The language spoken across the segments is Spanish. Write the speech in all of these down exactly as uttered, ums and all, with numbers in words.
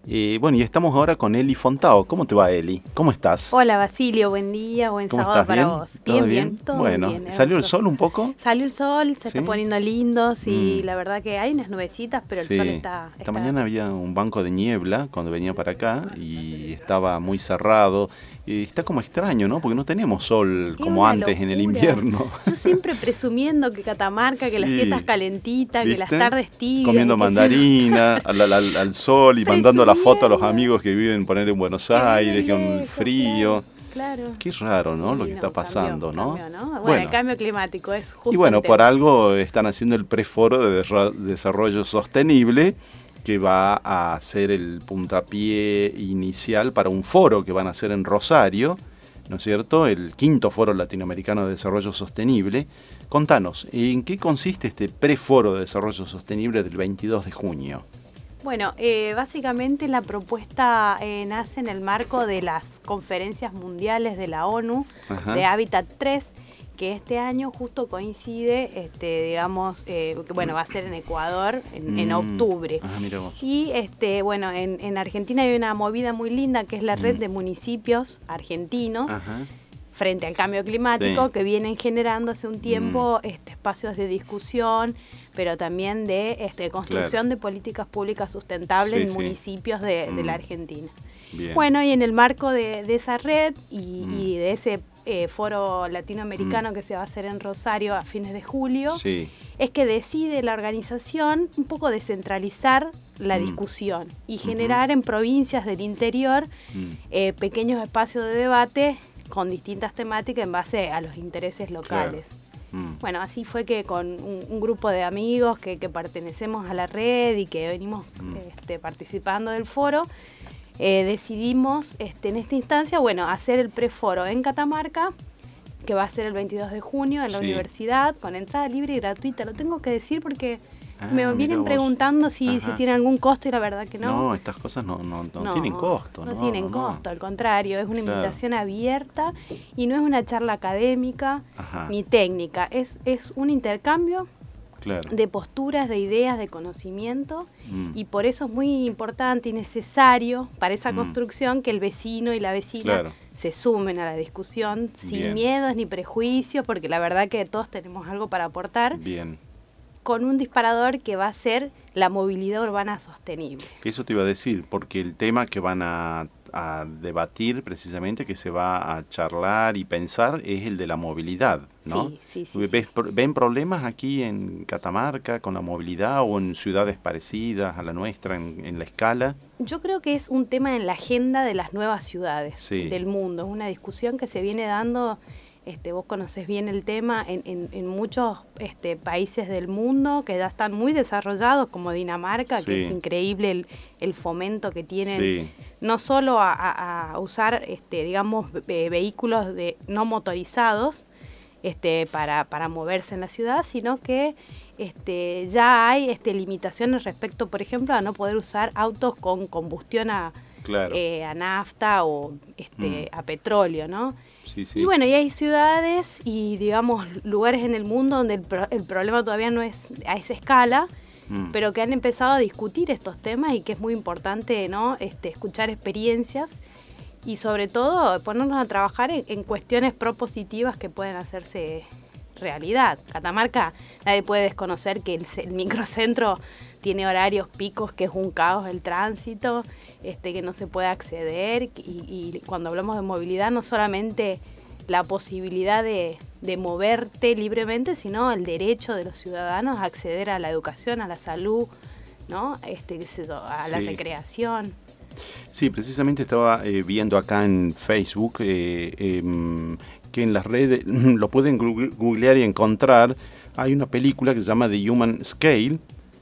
Eh, bueno, y estamos ahora con Eli Fontao. ¿Cómo te va, Eli? ¿Cómo estás? Hola, Basilio, buen día, buen ¿Cómo sábado estás? para ¿Bien? vos. ¿Todo Bien, bien? bien, todo Bueno, bien. ¿salió el hermoso. sol un poco? Salió el sol, se ¿Sí? está poniendo lindo, sí, Mm. la verdad que hay unas nubecitas, pero el Sí. sol está... Esta está... mañana había un banco de niebla cuando venía para acá y estaba muy cerrado. Y está como extraño, ¿no? Porque no tenemos sol Es como una antes en el locura. invierno. Yo siempre presumiendo que Catamarca, que Sí. las siestas calentitas, que las ¿Viste? tardes tibias. Comiendo y que mandarina al, al- al sol y mandando la foto a los Presumiendo. amigos que viven poner en Buenos Que viven Aires, con el lejos, frío. Claro, claro. Qué raro, ¿no? Sí, Lo que está no, pasando, cambió, ¿no? cambió, ¿no? Bueno, Bueno. el cambio climático es justo Y bueno, el por tema. algo están haciendo el preforo de derra- desarrollo sostenible, que va a ser el puntapié inicial para un foro que van a hacer en Rosario, ¿no es cierto? El quinto foro latinoamericano de desarrollo sostenible. Contanos, ¿en qué consiste este preforo de desarrollo sostenible del veintidós de junio? Bueno, eh, básicamente la propuesta eh, nace en el marco de las conferencias mundiales de la ONU, Ajá. de Hábitat tres, que este año justo coincide, este, digamos, eh, que bueno, va a ser en Ecuador en, en Mm. octubre. Ah, mira vos. Y este, bueno, en, en Argentina hay una movida muy linda que es la red Mm. de municipios argentinos Ajá. frente al cambio climático, Sí. que vienen generando hace un tiempo este, espacios de discusión, pero también de este, construcción Claro. de políticas públicas sustentables Sí, en sí. municipios de, de Mm. la Argentina. Bien. Bueno, y en el marco de, de esa red y, Mm. y de ese eh, foro latinoamericano Mm. que se va a hacer en Rosario a fines de julio, Sí. es que decide la organización un poco descentralizar la Mm. discusión y Ujú. generar en provincias del interior Mm. eh, pequeños espacios de debate con distintas temáticas en base a los intereses locales. Mm. Bueno, así fue que con un, un grupo de amigos que, que pertenecemos a la red y que venimos Mm. este, participando del foro, eh, decidimos este, en esta instancia, bueno, hacer el preforo en Catamarca, que va a ser el veintidós de junio en la Sí. universidad, con entrada libre y gratuita. Lo tengo que decir porque Ah, me mira vienen vos. preguntando si, si Ajá. tiene algún costo y la verdad que No, no. estas cosas no, no, no tienen costo, ¿no? No tienen No, no. costo, al contrario, es una Claro. invitación abierta y no es una charla académica Ajá. ni técnica, es, es un intercambio Claro. de posturas, de ideas, de conocimiento Mm. y por eso es muy importante y necesario para esa Mm. construcción que el vecino y la vecina Claro. se sumen a la discusión sin Bien. miedos ni prejuicios, porque la verdad que todos tenemos algo para aportar, Bien. con un disparador que va a ser la movilidad urbana sostenible. Que eso te iba a decir, porque el tema que van a, a debatir precisamente, que se va a charlar y pensar, es el de la movilidad, ¿no? Sí, sí, sí, ¿Ves, sí. pro- ¿Ven problemas aquí en Catamarca con la movilidad o en ciudades parecidas a la nuestra en, en la escala? Yo creo que es un tema en la agenda de las nuevas ciudades Sí. del mundo. Es una discusión que se viene dando, este, vos conocés bien el tema, en, en, en muchos este, países del mundo que ya están muy desarrollados, como Dinamarca, Sí. que es increíble el, el fomento que tienen, Sí. no solo a, a- a usar, este, digamos, ve- vehículos de, no motorizados este, para, para moverse en la ciudad, sino que este, ya hay este, limitaciones respecto, por ejemplo, a no poder usar autos con combustión a, Claro. eh, a nafta o este, Mm. a petróleo, ¿no? Sí, sí. Y bueno, y hay ciudades y, digamos, lugares en el mundo donde el, pro- el problema todavía no es a esa escala, Mm. pero que han empezado a discutir estos temas y que es muy importante, ¿no? Este, escuchar experiencias y sobre todo ponernos a trabajar en, en cuestiones propositivas que pueden hacerse realidad. Catamarca, nadie puede desconocer que el, ce- el microcentro tiene horarios picos, que es un caos el tránsito, este, que no se puede acceder y, y cuando hablamos de movilidad no solamente la posibilidad de, de moverte libremente, sino el derecho de los ciudadanos a acceder a la educación, a la salud, ¿no? Este, qué sé yo, a la Sí. recreación. Sí, precisamente estaba eh, viendo acá en Facebook eh, em, que en las redes, lo pueden gu- googlear y encontrar, hay una película que se llama The Human Scale,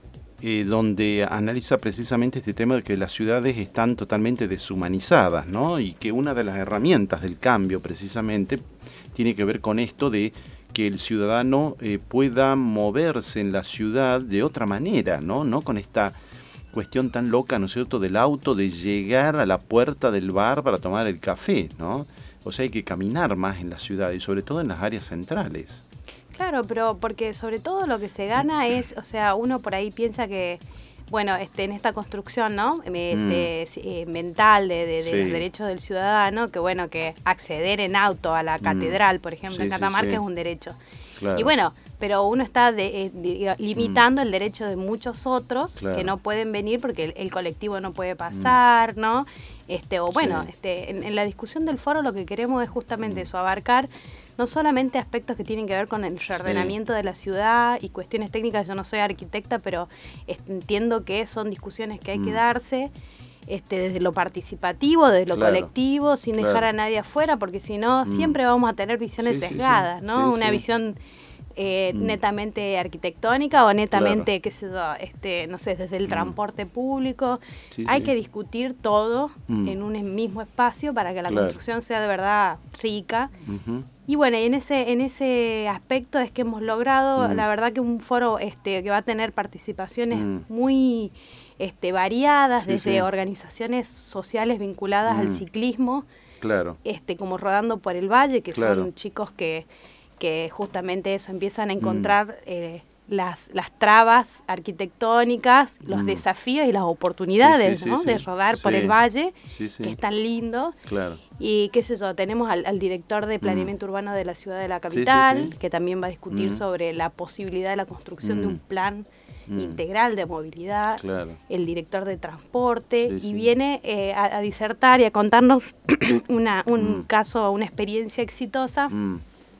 eh, donde analiza precisamente este tema de que las ciudades están totalmente deshumanizadas, ¿no? Y que una de las herramientas del cambio precisamente tiene que ver con esto de que el ciudadano eh, pueda moverse en la ciudad de otra manera, ¿no? No con esta cuestión tan loca, ¿no es cierto?, del auto, de llegar a la puerta del bar para tomar el café, ¿no? O sea, hay que caminar más en la ciudad y sobre todo en las áreas centrales. Claro, pero porque sobre todo lo que se gana es, o sea, uno por ahí piensa que bueno, este, en esta construcción, ¿no? Este, Mm. eh, mental de, de, de Sí. los derechos del ciudadano, que bueno, que acceder en auto a la catedral, por ejemplo, Sí, en sí, Catamarca sí. es un derecho. Claro. Y bueno, pero uno está de, eh, de- limitando el derecho de muchos otros Claro. que no pueden venir porque el, el colectivo no puede pasar, ¿no? Este, o bueno, Sí. este, en, en la discusión del foro lo que queremos es justamente eso, abarcar no solamente aspectos que tienen que ver con el reordenamiento de la ciudad y cuestiones técnicas. Yo no soy arquitecta, pero este, entiendo que son discusiones que hay que Mm. darse este, desde lo participativo, desde lo Claro, colectivo, sin claro. dejar a nadie afuera, porque si no, Mm. siempre vamos a tener visiones Sí, sí, sí. sesgadas, ¿no? Sí, Una sí. visión eh, Mm. netamente arquitectónica o netamente, Claro. qué sé yo, este, no sé, desde el Mm. transporte público. Sí, Hay sí. que discutir todo Mm. en un mismo espacio para que la Claro. construcción sea de verdad rica. Ujú. Y bueno, y en ese, en ese aspecto es que hemos logrado, Mm. la verdad que un foro este, que va a tener participaciones Mm. muy este, variadas, Sí, desde sí. organizaciones sociales vinculadas al Mm. ciclismo, Claro. este, como Rodando por el Valle, que Claro. son chicos que, que justamente eso, empiezan a Mm. encontrar eh, las, las trabas arquitectónicas, los Mm. desafíos y las oportunidades, Sí, sí, ¿no? sí, de sí. rodar por Sí. el valle, Sí, sí. que es tan lindo. Claro. Y qué sé yo, tenemos al, al director de planeamiento urbano de la ciudad de la Sí, sí, capital, sí. que también va a discutir Mm. sobre la posibilidad de la construcción de Mm. un plan Mm. integral de movilidad, Claro. el director de transporte, Sí, y sí. viene eh, a, a disertar y a contarnos una, un Mm. caso, una experiencia exitosa Mm.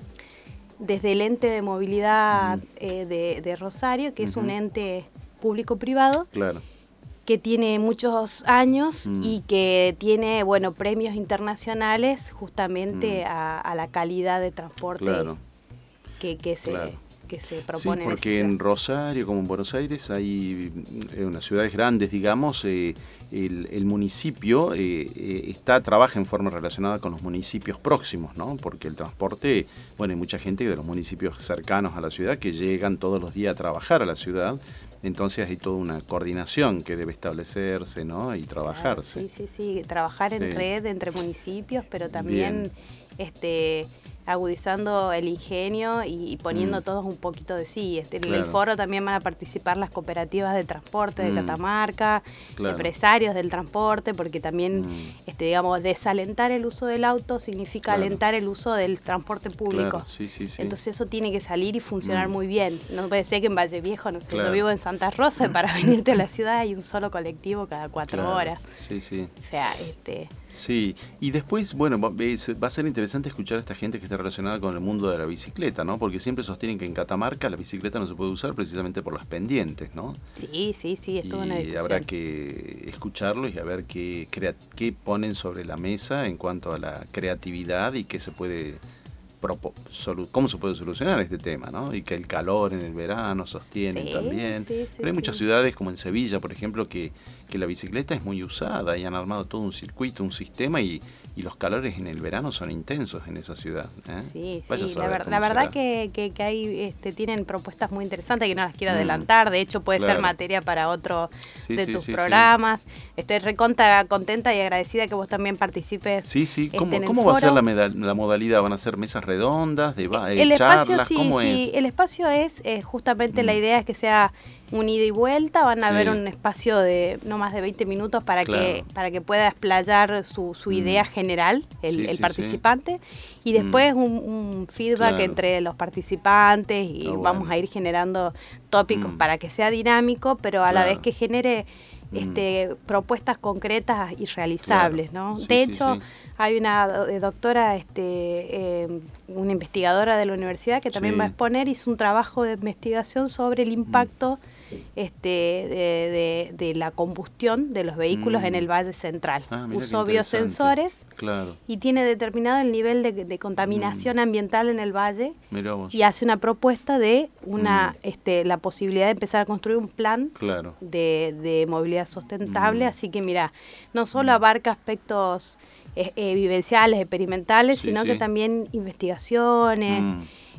desde el ente de movilidad Mm. eh, de, de Rosario, que es un Ujú. ente público-privado, Claro. que tiene muchos años Mm. y que tiene, bueno, premios internacionales justamente Mm. a, a la calidad de transporte Claro. que, que, se, Claro. que se Sí, propone porque en en esa ciudad. Rosario, como en Buenos Aires, hay en unas ciudades grandes, digamos, eh, el, el municipio eh, eh, está trabaja en forma relacionada con los municipios próximos, ¿no? Porque el transporte, bueno, hay mucha gente de los municipios cercanos a la ciudad que llegan todos los días a trabajar a la ciudad. Entonces hay toda una coordinación que debe establecerse, ¿no? Y Claro, trabajarse. sí, sí, sí, trabajar en Sí. red entre municipios, pero también Bien. este agudizando el ingenio y, y poniendo Mm. todos un poquito de sí. Este, En el Claro. foro también van a participar las cooperativas de transporte de Mm. Catamarca, Claro. empresarios del transporte, porque también, Mm. este, digamos, desalentar el uso del auto significa Claro. alentar el uso del transporte público. Claro, sí, sí, sí. Entonces eso tiene que salir y funcionar Mm. muy bien. No puede ser que en Valle Viejo, no sé, Claro. yo vivo en Santa Rosa, y para venirte a la ciudad hay un solo colectivo cada cuatro Claro. horas. Sí, sí. O sea, este, Sí, y después, bueno, va es- va a ser interesante escuchar a esta gente que está relacionada con el mundo de la bicicleta, ¿no? Porque siempre sostienen que en Catamarca la bicicleta no se puede usar precisamente por las pendientes, ¿no? sí, sí, sí, es toda una Y discusión. habrá que escucharlos y a ver qué, crea- qué ponen sobre la mesa en cuanto a la creatividad y qué se puede propo- solu- cómo se puede solucionar este tema, ¿no? Y que el calor en el verano sostiene Sí, también. sí, sí, Pero hay sí. muchas ciudades como en Sevilla, por ejemplo, que, que la bicicleta es muy usada y han armado todo un circuito, un sistema y, y los calores en el verano son intensos en esa ciudad. ¿eh? Sí, Vaya a sí, la, saber ver- cómo la verdad será. que, que, que hay, este, tienen propuestas muy interesantes que no las quiero Mm, adelantar, de hecho puede ser claro. materia para otro Sí, de sí, tus sí, sí. programas. Estoy recontra contenta y agradecida que vos también participes. Sí, sí. este, ¿Cómo, en el cómo va a ser foro. la, meda- la modalidad? ¿Van a ser mesas redondas, de eh, El espacio charlas? sí, ¿Cómo sí, es? el espacio es eh, justamente Mm. la idea es que sea un ida y vuelta, van a Sí. haber un espacio de no más de veinte minutos para Claro. que para que pueda explayar su, su Mm. idea general el, Sí, el sí, sí. participante y después un, un feedback Claro. entre los participantes y Está vamos bueno. a ir generando tópicos Mm. para que sea dinámico, pero a la Claro. vez que genere Mm. este propuestas concretas y realizables, Claro. ¿no? Sí, de sí, hecho, sí. hay una do- eh, doctora, este, eh, una investigadora de la universidad que también Sí. va a exponer, hizo un trabajo de investigación sobre el impacto este, de, de- de la combustión de los vehículos Mm. en el Valle Central. Ah, mira qué Usó interesante. biosensores Claro, y tiene determinado el nivel de, de contaminación ambiental en el valle mirá vos. y hace una propuesta de una, Mm. este, la posibilidad de empezar a construir un plan Claro. de, de movilidad sustentable, Mm. así que mira, no solo abarca aspectos eh, eh, vivenciales, experimentales, Sí, sino sí. que también investigaciones, Mm.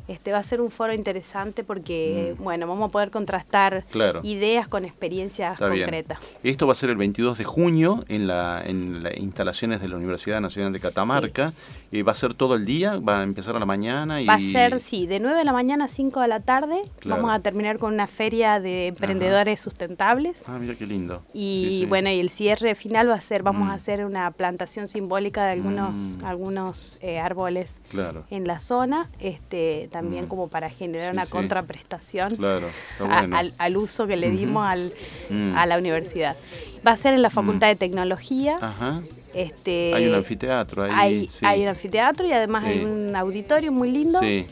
Este va a ser un foro interesante porque, Mm. bueno, vamos a poder contrastar Claro. ideas con experiencias Está bien. concretas. Esto va a ser el veintidós de junio en la en las instalaciones de la Universidad Nacional de Catamarca. Sí. Eh, ¿Va a ser todo el día? ¿Va a empezar a la mañana? Y... Va a ser, sí, de nueve de la mañana a cinco de la tarde. Claro. Vamos a terminar con una feria de emprendedores Ajá. sustentables. Ah, mira qué lindo. Y sí, sí. bueno, y el cierre final va a ser, vamos mm. a hacer una plantación simbólica de algunos, mm. algunos eh, árboles claro. en la zona, este también mm. como para generar sí, una sí. contraprestación claro. Está bueno. a, al, al uso que le dimos uh-huh. al, mm. a la universidad. Va a ser en la Facultad mm. de Tecnología. Ajá. Este, hay un anfiteatro ahí. Hay, sí. hay un anfiteatro y además sí. hay un auditorio muy lindo. Sí.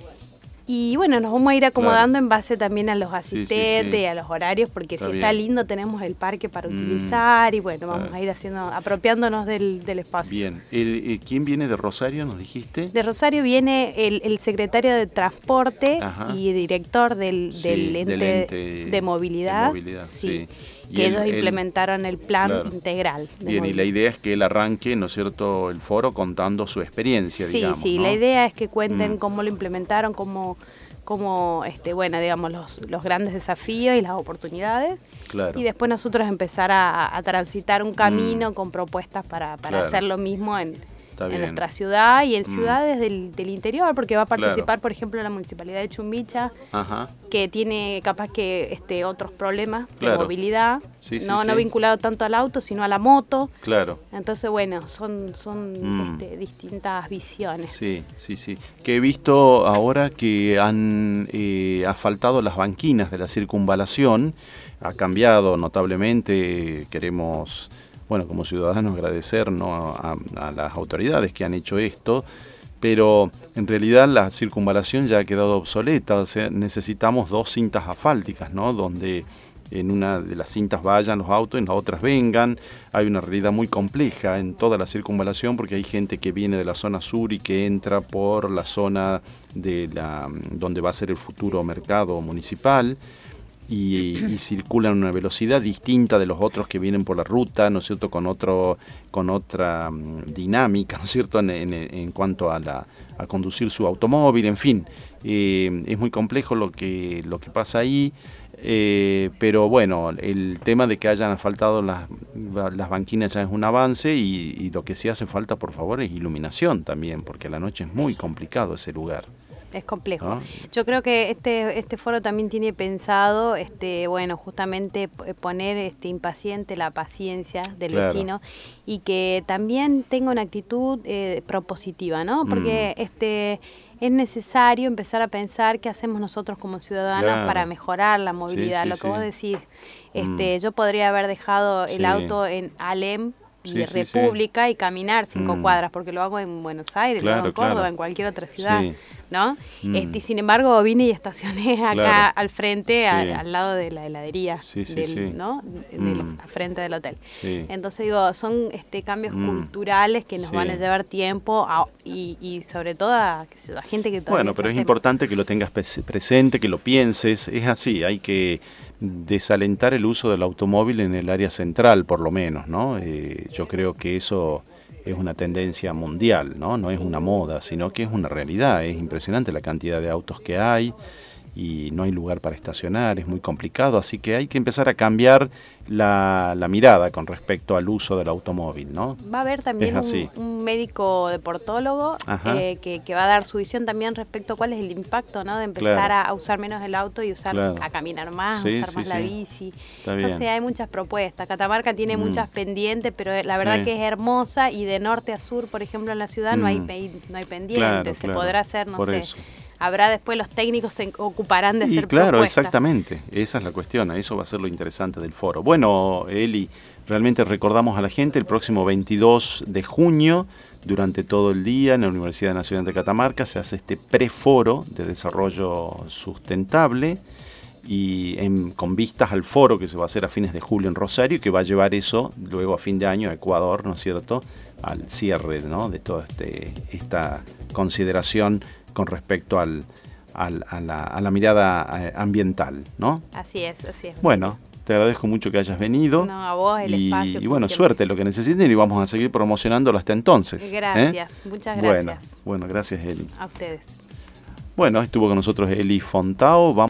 Y bueno, nos vamos a ir acomodando claro. en base también a los asistentes sí, sí, sí. y a los horarios, porque está si bien. Está lindo tenemos el parque para mm. utilizar y bueno, vamos claro. a ir haciendo, apropiándonos del, del espacio. Bien, el, el, ¿quién viene de Rosario, nos dijiste? De Rosario viene el, el secretario de Transporte Ajá. y director del, sí, del, ente del ente de movilidad, de movilidad sí. sí. que el, ellos implementaron el, el plan claro. integral. Bien, movilidad. Y la idea es que él arranque, ¿no es cierto?, el foro contando su experiencia, sí, digamos. Sí, sí, ¿no? la idea es que cuenten mm. cómo lo implementaron, cómo... como este bueno digamos los, los grandes desafíos y las oportunidades claro. y después nosotros empezar a, a transitar un camino mm. con propuestas para, para claro. hacer lo mismo en, en nuestra ciudad y en mm. ciudades del, del interior, porque va a participar claro. por ejemplo la Municipalidad de Chumbicha, Ajá. que tiene capaz que este otros problemas claro. de movilidad, sí, sí, no, sí. no vinculado tanto al auto sino a la moto. Claro. Entonces bueno, son, son mm. este, distintas visiones. Sí, sí, sí. Que he visto ahora que han eh, asfaltado las banquinas de la circunvalación, ha cambiado notablemente, queremos... bueno, como ciudadanos agradecer, ¿no?, a, a las autoridades que han hecho esto, pero en realidad la circunvalación ya ha quedado obsoleta, o sea, necesitamos dos cintas asfálticas, ¿no?, donde en una de las cintas vayan los autos, en las otras vengan. Hay una realidad muy compleja en toda la circunvalación porque hay gente que viene de la zona sur y que entra por la zona de la donde va a ser el futuro mercado municipal. Y, y circulan a una velocidad distinta de los otros que vienen por la ruta, ¿no es cierto?, con otro con otra um, dinámica, ¿no es cierto?, en, en, en cuanto a la a conducir su automóvil, en fin, eh, es muy complejo lo que lo que pasa ahí, eh, pero bueno, el tema de que hayan asfaltado las, las banquinas ya es un avance y, y lo que sí hace falta, por favor, es iluminación también, porque a la noche es muy complicado ese lugar. Es complejo. ¿Ah? Yo creo que este este foro también tiene pensado, este bueno, justamente poner este impaciente la paciencia del claro. vecino y que también tenga una actitud eh, propositiva, ¿no? Porque mm. este es necesario empezar a pensar qué hacemos nosotros como ciudadanos claro. para mejorar la movilidad. Sí, sí, Lo que sí. vos decís, este, mm. yo podría haber dejado el sí. auto en Alem y sí, República sí, sí. y caminar cinco mm. cuadras, porque lo hago en Buenos Aires, claro, lo hago en Córdoba, claro. en cualquier otra ciudad, sí. ¿no? Mm. Este, y sin embargo vine y estacioné acá claro. al frente, sí. a, al lado de la heladería, sí, sí, del, sí. ¿no? Mm. Del, al frente del hotel. Sí. Entonces digo, son este cambios mm. culturales que nos sí. van a llevar tiempo a, y, y sobre todo a, a gente que todavía... Bueno, pero es importante que lo tengas presente, que lo pienses, es así, hay que desalentar el uso del automóvil en el área central, por lo menos, ¿no? Eh, yo creo que eso es una tendencia mundial, ¿no? No es una moda, sino que es una realidad. Es impresionante la cantidad de autos que hay y no hay lugar para estacionar, es muy complicado, así que hay que empezar a cambiar la, la mirada con respecto al uso del automóvil, ¿no? Va a haber también un, un médico deportólogo eh, que, que va a dar su visión también respecto a cuál es el impacto, ¿no? De empezar claro. a, a usar menos el auto y usar claro. a caminar más, sí, usar sí, más sí. la bici. Está bien. Entonces hay muchas propuestas. Catamarca tiene mm. muchas pendientes, pero la verdad sí. que es hermosa y de norte a sur, por ejemplo, en la ciudad mm. no hay no hay pendientes, claro, se claro. podrá hacer, no por sé. Eso. Habrá después los técnicos se ocuparán de y hacer claro, propuestas. Exactamente, esa es la cuestión, eso va a ser lo interesante del foro. Bueno, Eli, realmente recordamos a la gente, el próximo veintidós de junio, durante todo el día, en la Universidad Nacional de Catamarca, se hace este preforo de desarrollo sustentable, y en, con vistas al foro que se va a hacer a fines de julio en Rosario, y que va a llevar eso luego a fin de año a Ecuador, ¿no es cierto?, al cierre, ¿no?, de toda este, esta consideración con respecto al, al, a, la, a la mirada ambiental, ¿no? Así es, así es. Bueno, te agradezco mucho que hayas venido. No, a vos el y, espacio. Y bueno, suerte, lo que necesiten, y vamos a seguir promocionándolo hasta entonces. Gracias, ¿eh? muchas gracias. Bueno, bueno, gracias, Eli. A ustedes. Bueno, estuvo con nosotros Eli Fontao. Vamos